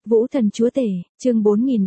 Vũ thần chúa tể, chương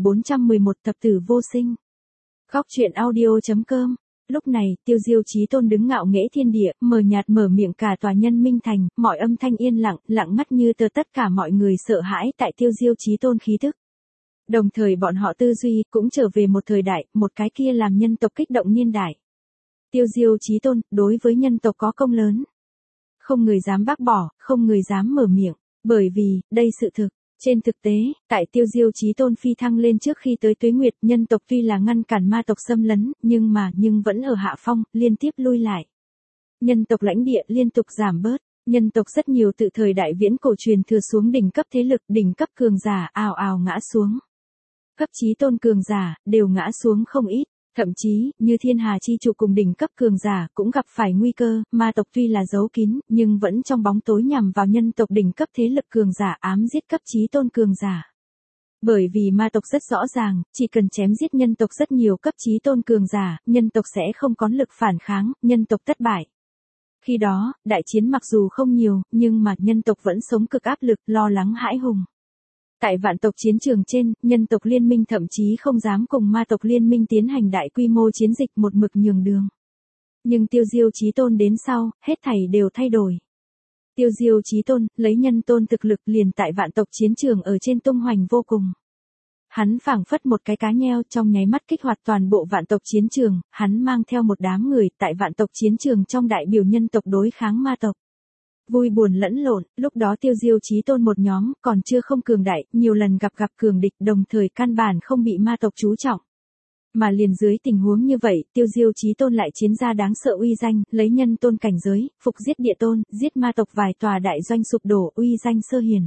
4411 thập tử vô sinh. Góc truyện audio.com. Lúc này, Tiêu Diêu Chí Tôn đứng ngạo nghễ thiên địa, mờ nhạt mở miệng cả tòa nhân minh thành, mọi âm thanh yên lặng, lặng ngắt như tờ, tất cả mọi người sợ hãi tại Tiêu Diêu Chí Tôn khí tức. Đồng thời bọn họ tư duy cũng trở về một thời đại, một cái kia làm nhân tộc kích động niên đại. Tiêu Diêu Chí Tôn, đối với nhân tộc có công lớn. Không người dám bác bỏ, không người dám mở miệng, bởi vì, đây sự thực. Trên thực tế, tại Tiêu Diêu Chí Tôn phi thăng lên trước khi tới Tuế Nguyệt, nhân tộc tuy là ngăn cản ma tộc xâm lấn, nhưng vẫn ở hạ phong, liên tiếp lui lại. Nhân tộc lãnh địa liên tục giảm bớt, nhân tộc rất nhiều từ thời đại viễn cổ truyền thừa xuống đỉnh cấp thế lực, đỉnh cấp cường giả ào ào ngã xuống. Cấp chí tôn cường giả đều ngã xuống không ít. Thậm chí, như thiên hà chi trụ cùng đỉnh cấp cường giả cũng gặp phải nguy cơ, ma tộc tuy là giấu kín, nhưng vẫn trong bóng tối nhằm vào nhân tộc đỉnh cấp thế lực cường giả ám giết cấp chí tôn cường giả. Bởi vì ma tộc rất rõ ràng, chỉ cần chém giết nhân tộc rất nhiều cấp chí tôn cường giả, nhân tộc sẽ không có lực phản kháng, nhân tộc thất bại. Khi đó, đại chiến mặc dù không nhiều, nhưng mà nhân tộc vẫn sống cực áp lực, lo lắng hãi hùng. Tại vạn tộc chiến trường trên, nhân tộc liên minh thậm chí không dám cùng ma tộc liên minh tiến hành đại quy mô chiến dịch, một mực nhường đường. Nhưng Tiêu Diêu Chí Tôn đến sau, hết thảy đều thay đổi. Tiêu Diêu Chí Tôn, lấy nhân tôn thực lực liền tại vạn tộc chiến trường ở trên tung hoành vô cùng. Hắn phảng phất một cái cá nheo, trong nháy mắt kích hoạt toàn bộ vạn tộc chiến trường, hắn mang theo một đám người tại vạn tộc chiến trường trong đại biểu nhân tộc đối kháng ma tộc. Vui buồn lẫn lộn, lúc đó Tiêu Diêu Chí Tôn một nhóm, còn chưa không cường đại, nhiều lần gặp cường địch, đồng thời căn bản không bị ma tộc chú trọng. Mà liền dưới tình huống như vậy, Tiêu Diêu Chí Tôn lại chiến ra đáng sợ uy danh, lấy nhân tôn cảnh giới, phục giết địa tôn, giết ma tộc vài tòa đại doanh sụp đổ, uy danh sơ hiền.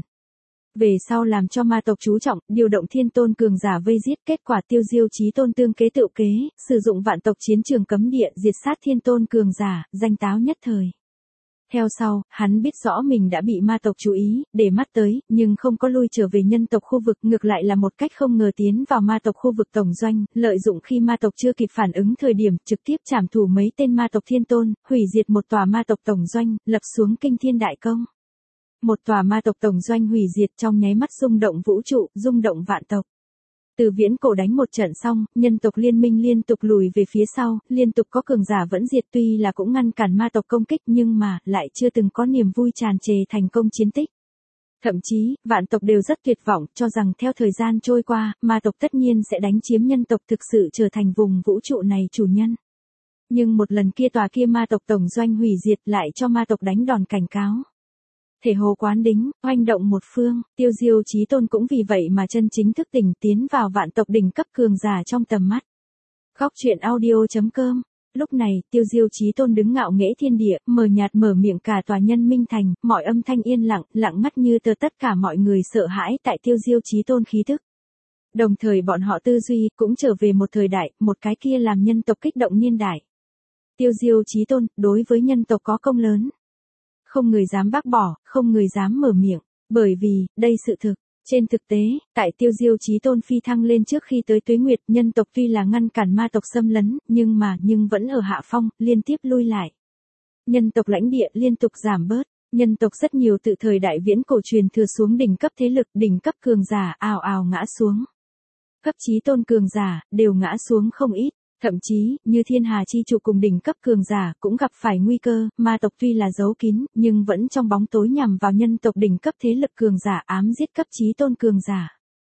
Về sau làm cho ma tộc chú trọng, điều động thiên tôn cường giả vây giết, kết quả Tiêu Diêu Chí Tôn tương kế tự kế, sử dụng vạn tộc chiến trường cấm địa, diệt sát thiên tôn cường giả, danh táo nhất thời. Theo sau, hắn biết rõ mình đã bị ma tộc chú ý, để mắt tới, nhưng không có lui trở về nhân tộc khu vực, ngược lại là một cách không ngờ tiến vào ma tộc khu vực tổng doanh, lợi dụng khi ma tộc chưa kịp phản ứng thời điểm, trực tiếp trảm thủ mấy tên ma tộc thiên tôn, hủy diệt một tòa ma tộc tổng doanh, lập xuống kinh thiên đại công. Một tòa ma tộc tổng doanh hủy diệt trong nháy mắt rung động vũ trụ, rung động vạn tộc. Từ viễn cổ đánh một trận xong, nhân tộc liên minh liên tục lùi về phía sau, liên tục có cường giả vẫn diệt, tuy là cũng ngăn cản ma tộc công kích nhưng mà, lại chưa từng có niềm vui tràn trề thành công chiến tích. Thậm chí, vạn tộc đều rất tuyệt vọng, cho rằng theo thời gian trôi qua, ma tộc tất nhiên sẽ đánh chiếm nhân tộc, thực sự trở thành vùng vũ trụ này chủ nhân. Nhưng một lần kia tòa kia ma tộc tổng doanh hủy diệt lại cho ma tộc đánh đòn cảnh cáo. Thể hồ quán đính, oanh động một phương, Tiêu Diêu Chí Tôn cũng vì vậy mà chân chính thức tỉnh tiến vào vạn tộc đỉnh cấp cường giả trong tầm mắt. Góc truyện audio.com. Lúc này, Tiêu Diêu Chí Tôn đứng ngạo nghễ thiên địa, mờ nhạt mở miệng cả tòa nhân minh thành, mọi âm thanh yên lặng, lặng ngắt như tờ, tất cả mọi người sợ hãi tại Tiêu Diêu Chí Tôn khí tức. Đồng thời bọn họ tư duy cũng trở về một thời đại, một cái kia làm nhân tộc kích động niên đại. Tiêu Diêu Chí Tôn, đối với nhân tộc có công lớn. Không người dám bác bỏ, không người dám mở miệng, bởi vì, đây sự thực. Trên thực tế, tại Tiêu Diêu Chí Tôn phi thăng lên trước khi tới Tuế Nguyệt, nhân tộc tuy là ngăn cản ma tộc xâm lấn, nhưng vẫn ở hạ phong, liên tiếp lui lại. Nhân tộc lãnh địa liên tục giảm bớt, nhân tộc rất nhiều từ thời đại viễn cổ truyền thừa xuống đỉnh cấp thế lực, đỉnh cấp cường giả ào ào ngã xuống. Cấp chí tôn cường giả đều ngã xuống không ít. Thậm chí, như thiên hà chi trụ cùng đỉnh cấp cường giả cũng gặp phải nguy cơ, ma tộc tuy là giấu kín, nhưng vẫn trong bóng tối nhằm vào nhân tộc đỉnh cấp thế lực cường giả ám giết cấp chí tôn cường giả.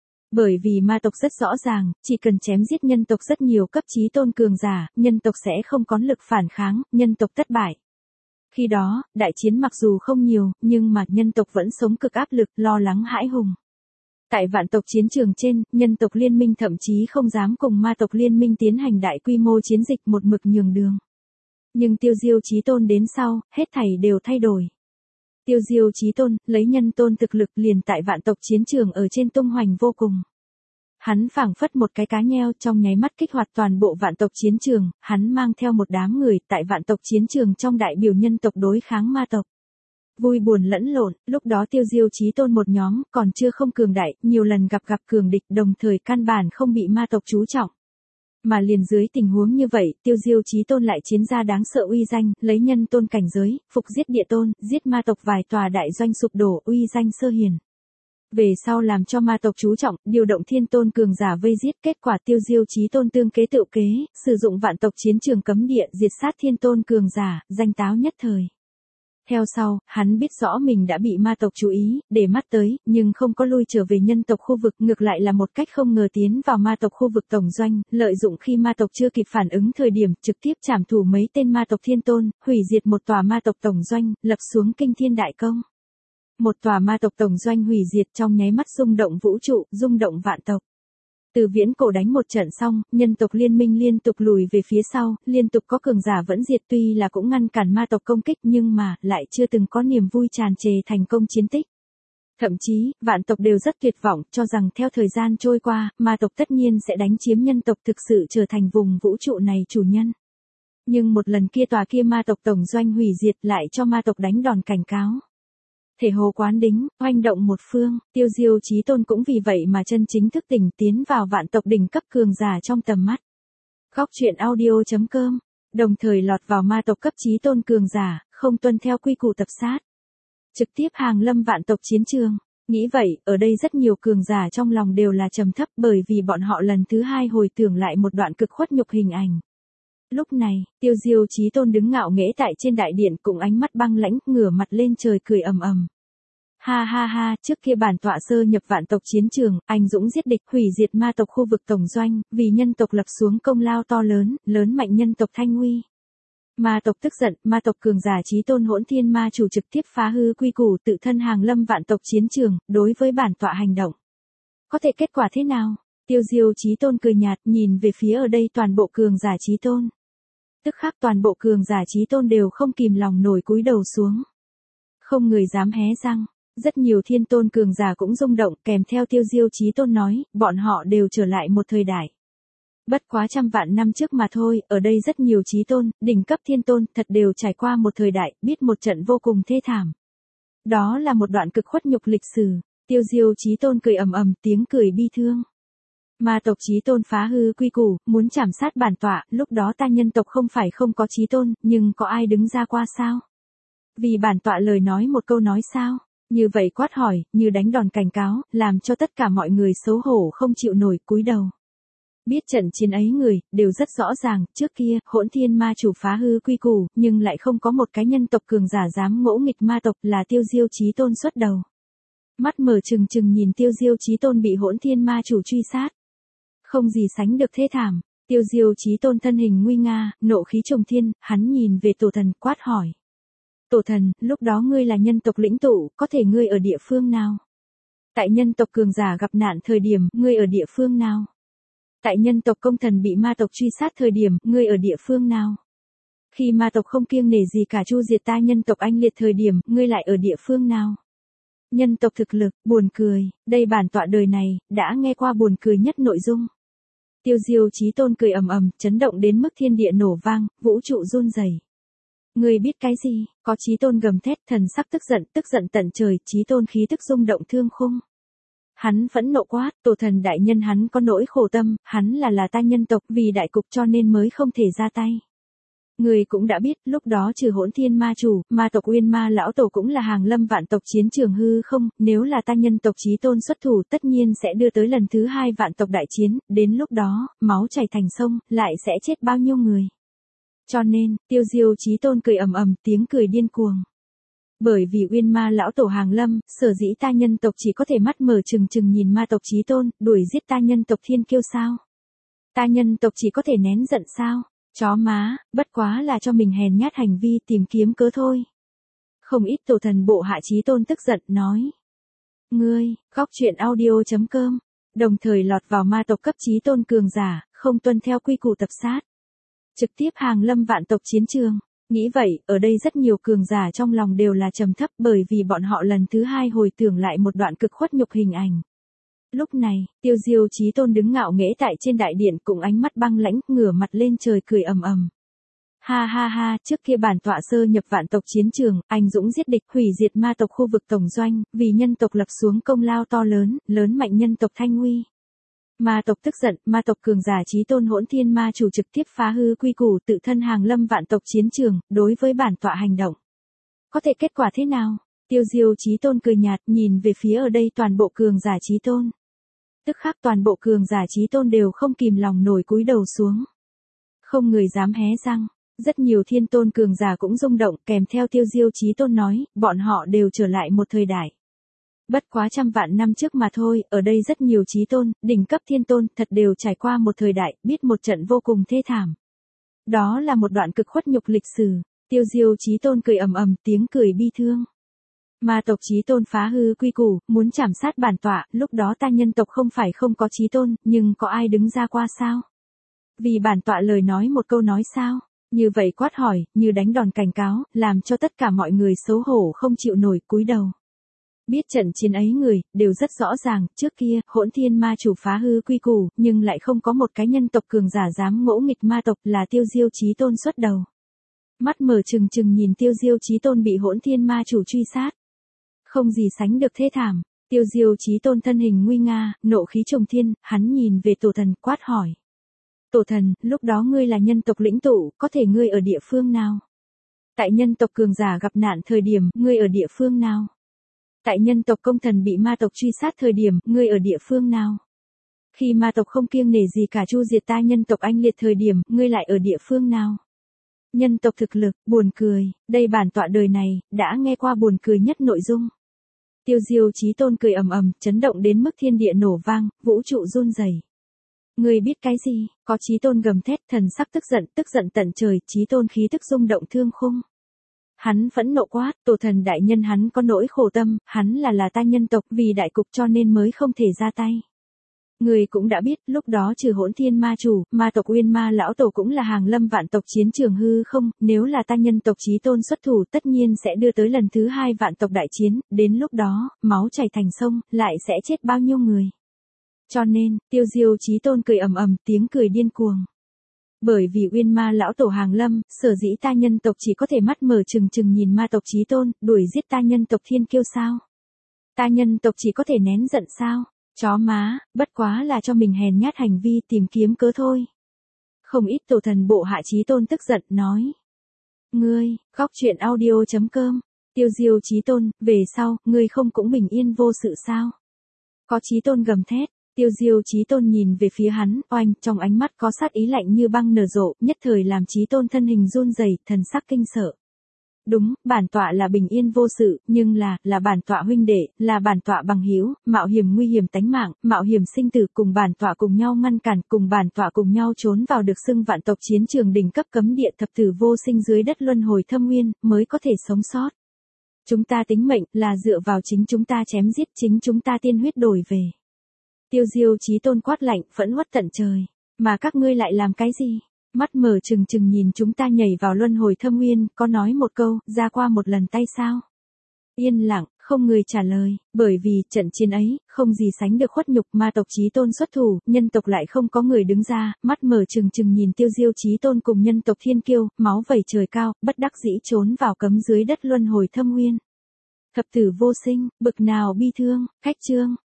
Bởi vì ma tộc rất rõ ràng, chỉ cần chém giết nhân tộc rất nhiều cấp chí tôn cường giả, nhân tộc sẽ không có lực phản kháng, nhân tộc thất bại. Khi đó, đại chiến mặc dù không nhiều, nhưng mà nhân tộc vẫn sống cực áp lực, lo lắng hãi hùng. Tại vạn tộc chiến trường trên, nhân tộc liên minh thậm chí không dám cùng ma tộc liên minh tiến hành đại quy mô chiến dịch, một mực nhường đường. Nhưng Tiêu Diêu Chí Tôn đến sau, hết thảy đều thay đổi. Tiêu Diêu Chí Tôn, lấy nhân tôn thực lực liền tại vạn tộc chiến trường ở trên tung hoành vô cùng. Hắn phảng phất một cái cá nheo, trong nháy mắt kích hoạt toàn bộ vạn tộc chiến trường, hắn mang theo một đám người tại vạn tộc chiến trường trong đại biểu nhân tộc đối kháng ma tộc. Vui buồn lẫn lộn, lúc đó Tiêu Diêu Chí Tôn một nhóm, còn chưa không cường đại, nhiều lần gặp cường địch, đồng thời căn bản không bị ma tộc chú trọng. Mà liền dưới tình huống như vậy, Tiêu Diêu Chí Tôn lại chiến ra đáng sợ uy danh, lấy nhân tôn cảnh giới, phục giết địa tôn, giết ma tộc vài tòa đại doanh sụp đổ, uy danh sơ hiền. Về sau làm cho ma tộc chú trọng, điều động thiên tôn cường giả vây giết, kết quả Tiêu Diêu Chí Tôn tương kế tự kế, sử dụng vạn tộc chiến trường cấm địa diệt sát thiên tôn cường giả, danh táo nhất thời. Theo sau, hắn biết rõ mình đã bị ma tộc chú ý, để mắt tới, nhưng không có lui trở về nhân tộc khu vực, ngược lại là một cách không ngờ tiến vào ma tộc khu vực tổng doanh, lợi dụng khi ma tộc chưa kịp phản ứng thời điểm, trực tiếp trảm thủ mấy tên ma tộc thiên tôn, hủy diệt một tòa ma tộc tổng doanh, lập xuống kinh thiên đại công. Một tòa ma tộc tổng doanh hủy diệt trong nháy mắt rung động vũ trụ, rung động vạn tộc. Từ viễn cổ đánh một trận xong, nhân tộc liên minh liên tục lùi về phía sau, liên tục có cường giả vẫn diệt, tuy là cũng ngăn cản ma tộc công kích nhưng mà, lại chưa từng có niềm vui tràn trề thành công chiến tích. Thậm chí, vạn tộc đều rất tuyệt vọng, cho rằng theo thời gian trôi qua, ma tộc tất nhiên sẽ đánh chiếm nhân tộc, thực sự trở thành vùng vũ trụ này chủ nhân. Nhưng một lần kia tòa kia ma tộc tổng doanh hủy diệt lại cho ma tộc đánh đòn cảnh cáo. Thể hồ quán đính, oanh động một phương, Tiêu Diêu Chí Tôn cũng vì vậy mà chân chính thức tỉnh, tiến vào vạn tộc đỉnh cấp cường giả trong tầm mắt. Góc truyện audio.com, đồng thời lọt vào ma tộc cấp Chí Tôn cường giả, không tuân theo quy củ tập sát. Trực tiếp hàng lâm vạn tộc chiến trường. Nghĩ vậy, ở đây rất nhiều cường giả trong lòng đều là trầm thấp, bởi vì bọn họ lần thứ hai hồi tưởng lại một đoạn cực khuất nhục hình ảnh. Lúc này, Tiêu Diêu Chí Tôn đứng ngạo nghễ tại trên đại điện, cùng ánh mắt băng lãnh, ngửa mặt lên trời cười ầm ầm. Ha ha ha, trước kia bản tọa sơ nhập vạn tộc chiến trường, anh dũng giết địch, hủy diệt ma tộc khu vực tổng doanh, vì nhân tộc lập xuống công lao to lớn, lớn mạnh nhân tộc thanh huy. Ma tộc tức giận, ma tộc cường giả Chí Tôn Hỗn Thiên Ma chủ trực tiếp phá hư quy củ, tự thân hàng lâm vạn tộc chiến trường, đối với bản tọa hành động. Có thể kết quả thế nào? Tiêu Diêu Chí Tôn cười nhạt, nhìn về phía ở đây toàn bộ cường giả Chí Tôn. Tức khắc toàn bộ cường giả Chí Tôn đều không kìm lòng nổi cúi đầu xuống. Không người dám hé răng, rất nhiều thiên tôn cường giả cũng rung động, kèm theo Tiêu Diêu Chí Tôn nói, bọn họ đều trở lại một thời đại. Bất quá trăm vạn năm trước mà thôi, ở đây rất nhiều Chí Tôn, đỉnh cấp thiên tôn, thật đều trải qua một thời đại, biết một trận vô cùng thê thảm. Đó là một đoạn cực khuất nhục lịch sử. Tiêu Diêu Chí Tôn cười ầm ầm, tiếng cười bi thương. Ma tộc Chí Tôn phá hư quy củ, muốn trảm sát bản tọa, lúc đó ta nhân tộc không phải không có Chí Tôn, nhưng có ai đứng ra qua sao? Vì bản tọa lời nói một câu nói sao? Như vậy quát hỏi, như đánh đòn cảnh cáo, làm cho tất cả mọi người xấu hổ không chịu nổi, cúi đầu. Biết trận chiến ấy người, đều rất rõ ràng, trước kia, Hỗn Thiên Ma chủ phá hư quy củ, nhưng lại không có một cái nhân tộc cường giả dám ngỗ nghịch ma tộc, là Tiêu Diêu Chí Tôn xuất đầu. Mắt mở trừng trừng nhìn Tiêu Diêu Chí Tôn bị Hỗn Thiên Ma chủ truy sát. Không gì sánh được thê thảm, Tiêu Diêu Chí Tôn thân hình nguy nga, nộ khí trùng thiên, hắn nhìn về tổ thần quát hỏi. Tổ thần, lúc đó ngươi là nhân tộc lĩnh tụ, có thể ngươi ở địa phương nào? Tại nhân tộc cường giả gặp nạn thời điểm, ngươi ở địa phương nào? Tại nhân tộc công thần bị ma tộc truy sát thời điểm, ngươi ở địa phương nào? Khi ma tộc không kiêng nể gì cả chu diệt ta nhân tộc anh liệt thời điểm, ngươi lại ở địa phương nào? Nhân tộc thực lực, buồn cười, đây bản tọa đời này, đã nghe qua buồn cười nhất nội dung. Tiêu Diêu Chí Tôn cười ầm ầm, chấn động đến mức thiên địa nổ vang, vũ trụ run rẩy. Ngươi biết cái gì? Có Chí Tôn gầm thét, thần sắc tức giận tận trời, Chí Tôn khí tức rung động thương khung. Hắn phẫn nộ quát, tổ thần đại nhân hắn có nỗi khổ tâm, hắn là ta nhân tộc, vì đại cục cho nên mới không thể ra tay. Người cũng đã biết, lúc đó trừ Hỗn Thiên Ma chủ, ma tộc Uyên Ma lão tổ cũng là hàng lâm vạn tộc chiến trường hư không, nếu là ta nhân tộc Chí Tôn xuất thủ, tất nhiên sẽ đưa tới lần thứ hai vạn tộc đại chiến, đến lúc đó, máu chảy thành sông, lại sẽ chết bao nhiêu người. Cho nên, Tiêu Diêu Chí Tôn cười ầm ầm, tiếng cười điên cuồng. Bởi vì Uyên Ma lão tổ hàng lâm, sở dĩ ta nhân tộc chỉ có thể mắt mở trừng trừng nhìn ma tộc Chí Tôn, đuổi giết ta nhân tộc thiên kiêu sao? Ta nhân tộc chỉ có thể nén giận sao? Chó má, bất quá là cho mình hèn nhát hành vi tìm kiếm cớ thôi. Không ít tổ thần bộ hạ Chí Tôn tức giận, nói. Ngươi, góc truyện audio.com, đồng thời lọt vào ma tộc cấp Chí Tôn cường giả, không tuân theo quy củ tập sát. Trực tiếp hàng lâm vạn tộc chiến trường. Nghĩ vậy, ở đây rất nhiều cường giả trong lòng đều là trầm thấp, bởi vì bọn họ lần thứ hai hồi tưởng lại một đoạn cực khuất nhục hình ảnh. Lúc này, Tiêu Diêu Chí Tôn đứng ngạo nghễ tại trên đại điện, cùng ánh mắt băng lãnh, ngửa mặt lên trời cười ầm ầm. Ha ha ha, trước kia bản tọa sơ nhập vạn tộc chiến trường, anh dũng giết địch, hủy diệt ma tộc khu vực tổng doanh, vì nhân tộc lập xuống công lao to lớn, lớn mạnh nhân tộc thanh huy. Ma tộc tức giận, ma tộc cường giả Chí Tôn Hỗn Thiên Ma chủ trực tiếp phá hư quy củ, tự thân hàng lâm vạn tộc chiến trường, đối với bản tọa hành động. Có thể kết quả thế nào? Tiêu Diêu Chí Tôn cười nhạt, nhìn về phía ở đây toàn bộ cường giả Chí Tôn. Tức khắc toàn bộ cường giả Chí Tôn đều không kìm lòng nổi cúi đầu xuống. Không người dám hé răng. Rất nhiều thiên tôn cường giả cũng rung động, kèm theo Tiêu Diêu Chí Tôn nói, bọn họ đều trở lại một thời đại. Bất quá trăm vạn năm trước mà thôi, ở đây rất nhiều Chí Tôn, đỉnh cấp thiên tôn, thật đều trải qua một thời đại, biết một trận vô cùng thê thảm. Đó là một đoạn cực khuất nhục lịch sử. Tiêu Diêu Chí Tôn cười ầm ầm, tiếng cười bi thương. Ma tộc Chí Tôn phá hư quy củ, muốn chảm sát bản tọa, lúc đó ta nhân tộc không phải không có Chí Tôn, nhưng có ai đứng ra qua sao? Vì bản tọa lời nói một câu nói sao? Như vậy quát hỏi, như đánh đòn cảnh cáo, làm cho tất cả mọi người xấu hổ không chịu nổi, cúi đầu. Biết trận chiến ấy người, đều rất rõ ràng, trước kia, Hỗn Thiên Ma chủ phá hư quy củ, nhưng lại không có một cái nhân tộc cường giả dám ngỗ nghịch ma tộc, là Tiêu Diêu Chí Tôn xuất đầu. Mắt mở trừng trừng nhìn Tiêu Diêu Chí Tôn bị Hỗn Thiên Ma chủ truy sát. Không gì sánh được thê thảm. Tiêu Diêu Chí Tôn thân hình nguy nga, nộ khí trùng thiên, hắn nhìn về tổ thần, quát hỏi. Tổ thần, lúc đó ngươi là nhân tộc lĩnh tụ, có thể ngươi ở địa phương nào? Tại nhân tộc cường giả gặp nạn thời điểm, ngươi ở địa phương nào? Tại nhân tộc công thần bị ma tộc truy sát thời điểm, ngươi ở địa phương nào? Khi ma tộc không kiêng nể gì cả chu diệt ta nhân tộc anh liệt thời điểm, ngươi lại ở địa phương nào? Nhân tộc thực lực, buồn cười, đây bản tọa đời này, đã nghe qua buồn cười nhất nội dung. Tiêu Diêu Chí Tôn cười ầm ầm, chấn động đến mức thiên địa nổ vang, vũ trụ run rẩy. Ngươi biết cái gì? Có Chí Tôn gầm thét, thần sắc tức giận tận trời, Chí Tôn khí tức rung động thương khung. Hắn phẫn nộ quát, tổ thần đại nhân hắn có nỗi khổ tâm, hắn là ta nhân tộc, vì đại cục cho nên mới không thể ra tay. Người cũng đã biết, lúc đó trừ Hỗn Thiên Ma chủ, ma tộc Uyên Ma lão tổ cũng là hàng lâm vạn tộc chiến trường hư không, nếu là ta nhân tộc Chí Tôn xuất thủ, tất nhiên sẽ đưa tới lần thứ 2 vạn tộc đại chiến, đến lúc đó, máu chảy thành sông, lại sẽ chết bao nhiêu người. Cho nên, Tiêu Diêu Chí Tôn cười ầm ầm, tiếng cười điên cuồng. Bởi vì Uyên Ma lão tổ hàng lâm, sở dĩ ta nhân tộc chỉ có thể mắt mở trừng trừng nhìn ma tộc Chí Tôn, đuổi giết ta nhân tộc thiên kiêu sao? Ta nhân tộc chỉ có thể nén giận sao? Chó má, bất quá là cho mình hèn nhát hành vi tìm kiếm cớ thôi. Không ít tổ thần bộ hạ Chí Tôn tức giận, nói. Ngươi, Góc Truyện Audio.com, Tiêu Diêu Chí Tôn, về sau, ngươi không cũng bình yên vô sự sao? Có Chí Tôn gầm thét. Tiêu Diêu Chí Tôn nhìn về phía hắn, oanh, trong ánh mắt có sát ý lạnh như băng nở rộ, nhất thời làm Chí Tôn thân hình run rẩy, thần sắc kinh sợ. Đúng, bản tọa là bình yên vô sự, nhưng là bản tọa huynh đệ, là bản tọa bằng hữu, mạo hiểm nguy hiểm tánh mạng, mạo hiểm sinh tử, cùng bản tọa cùng nhau ngăn cản, cùng bản tọa cùng nhau trốn vào được xưng vạn tộc chiến trường đỉnh cấp cấm địa thập tử vô sinh dưới đất luân hồi thâm nguyên, mới có thể sống sót. Chúng ta tính mệnh, là dựa vào chính chúng ta chém giết, chính chúng ta tiên huyết đổi về. Tiêu Diêu Chí Tôn quát lạnh, phẫn uất tận trời. Mà các ngươi lại làm cái gì? Mắt mở trừng trừng nhìn chúng ta nhảy vào luân hồi thâm nguyên, có nói một câu, ra qua một lần tay sao? Yên lặng, không người trả lời, bởi vì, trận chiến ấy, không gì sánh được khuất nhục, ma tộc Chí Tôn xuất thủ, nhân tộc lại không có người đứng ra, mắt mở trừng trừng nhìn Tiêu Diêu Chí Tôn cùng nhân tộc thiên kiêu, máu vẩy trời cao, bất đắc dĩ trốn vào cấm dưới đất luân hồi thâm nguyên. Thập tử vô sinh, bực nào bi thương, khách chương.